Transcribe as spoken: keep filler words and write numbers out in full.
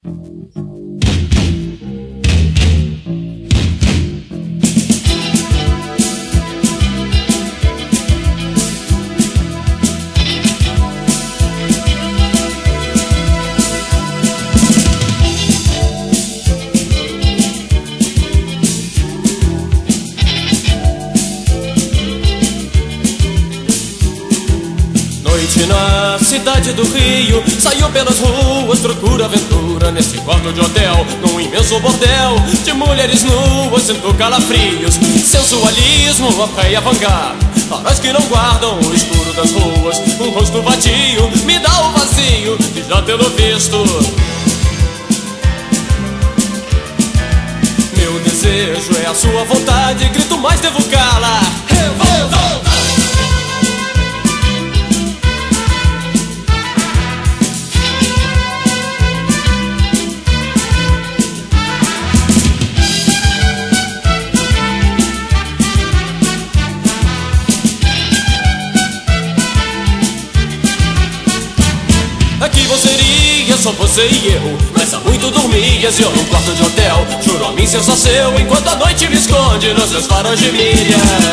Na cidade do Rio, saiu pelas ruas, procura aventura nesse quarto de hotel, num imenso bordel de mulheres nuas, sinto calafrios, sensualismo, a fé e a vanguarda. Faróis que não guardam o escuro das ruas, um rosto vadio me dá o vazio de já tê-lo visto. Meu desejo é a sua vontade, grito mais devo calar. Revolta! Aqui você iria, só você e eu, mas há muito dormias e eu num quarto de hotel. Juro a mim ser só seu, enquanto a noite me esconde nos seus faróis de milha.